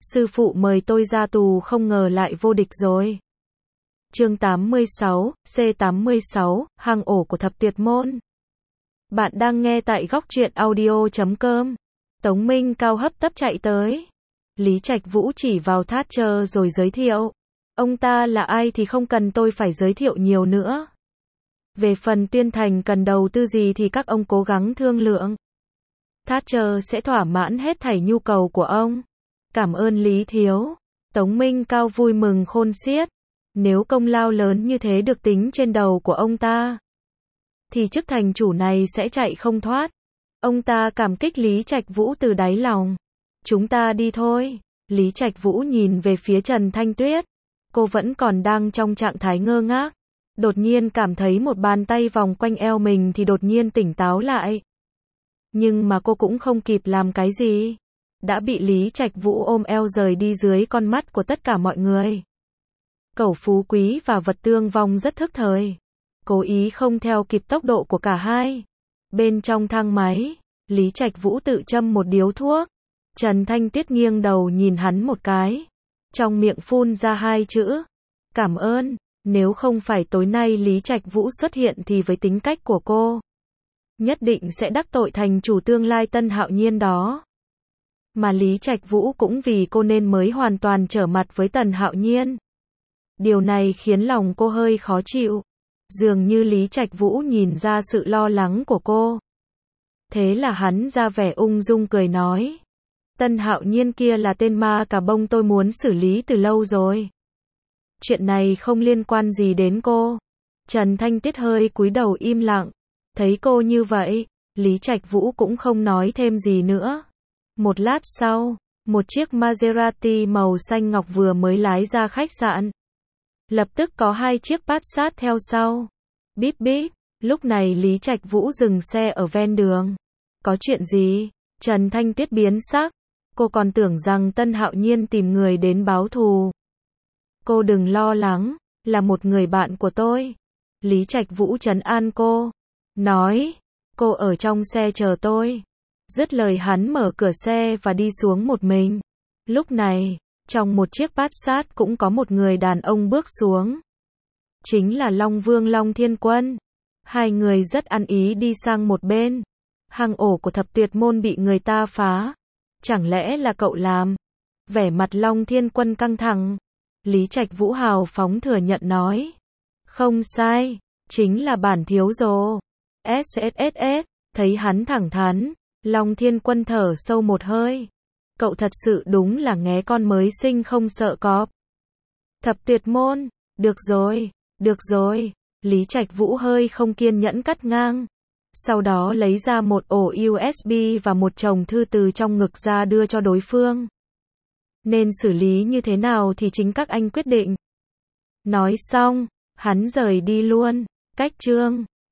Sư phụ mời tôi ra tù không ngờ lại vô địch rồi. Chương 86, C86, hang ổ của thập tuyệt môn. Bạn đang nghe tại góc truyện audio.com. Tống Minh Cao hấp tấp chạy tới. Lý Trạch Vũ chỉ vào Thatcher rồi giới thiệu. Ông ta là ai thì không cần tôi phải giới thiệu nhiều nữa. Về phần Tuyên Thành cần đầu tư gì thì các ông cố gắng thương lượng. Thatcher sẽ thỏa mãn hết thảy nhu cầu của ông. Cảm ơn Lý Thiếu. Tống Minh Cao vui mừng khôn xiết. Nếu công lao lớn như thế được tính trên đầu của ông ta, thì chức thành chủ này sẽ chạy không thoát. Ông ta cảm kích Lý Trạch Vũ từ đáy lòng. Chúng ta đi thôi. Lý Trạch Vũ nhìn về phía Trần Thanh Tuyết. Cô vẫn còn đang trong trạng thái ngơ ngác. Đột nhiên cảm thấy một bàn tay vòng quanh eo mình thì đột nhiên tỉnh táo lại. Nhưng mà cô cũng không kịp làm cái gì. Đã bị Lý Trạch Vũ ôm eo rời đi dưới con mắt của tất cả mọi người. Cẩu Phú Quý và Vật Tương Vong rất thức thời. Cố ý không theo kịp tốc độ của cả hai. Bên trong thang máy, Lý Trạch Vũ tự châm một điếu thuốc. Trần Thanh Tuyết nghiêng đầu nhìn hắn một cái. Trong miệng phun ra hai chữ. Cảm ơn. Nếu không phải tối nay Lý Trạch Vũ xuất hiện thì với tính cách của cô, nhất định sẽ đắc tội thành chủ tương lai Tân Hạo Nhiên đó. Mà Lý Trạch Vũ cũng vì cô nên mới hoàn toàn trở mặt với Tần Hạo Nhiên. Điều này khiến lòng cô hơi khó chịu. Dường như Lý Trạch Vũ nhìn ra sự lo lắng của cô. Thế là hắn ra vẻ ung dung cười nói. Tân Hạo Nhiên kia là tên ma cà bông tôi muốn xử lý từ lâu rồi. Chuyện này không liên quan gì đến cô. Trần Thanh Tuyết hơi cúi đầu im lặng. Thấy cô như vậy, Lý Trạch Vũ cũng không nói thêm gì nữa. Một lát sau, một chiếc Maserati màu xanh ngọc vừa mới lái ra khách sạn. Lập tức có hai chiếc Passat theo sau. Bíp bíp, lúc này Lý Trạch Vũ dừng xe ở ven đường. Có chuyện gì? Trần Thanh Tuyết biến sắc. Cô còn tưởng rằng Tân Hạo Nhiên tìm người đến báo thù. Cô đừng lo lắng, là một người bạn của tôi. Lý Trạch Vũ trấn an cô. Nói, cô ở trong xe chờ tôi. Dứt lời hắn mở cửa xe và đi xuống một mình. Lúc này, trong một chiếc Passat cũng có một người đàn ông bước xuống. Chính là Long Vương Long Thiên Quân. Hai người rất ăn ý đi sang một bên. Hang ổ của thập tuyệt môn bị người ta phá. Chẳng lẽ là cậu làm? Vẻ mặt Long Thiên Quân căng thẳng. Lý Trạch Vũ hào phóng thừa nhận nói. Không sai, chính là bản thiếu rồ. SSSS, thấy hắn thẳng thắn, Long Thiên Quân thở sâu một hơi. Cậu thật sự đúng là nghé con mới sinh không sợ cọp. Thập tuyệt môn, được rồi, Lý Trạch Vũ hơi không kiên nhẫn cắt ngang. Sau đó lấy ra một ổ USB và một chồng thư từ trong ngực ra đưa cho đối phương. Nên xử lý như thế nào thì chính các anh quyết định. Nói xong, hắn rời đi luôn. Cách chương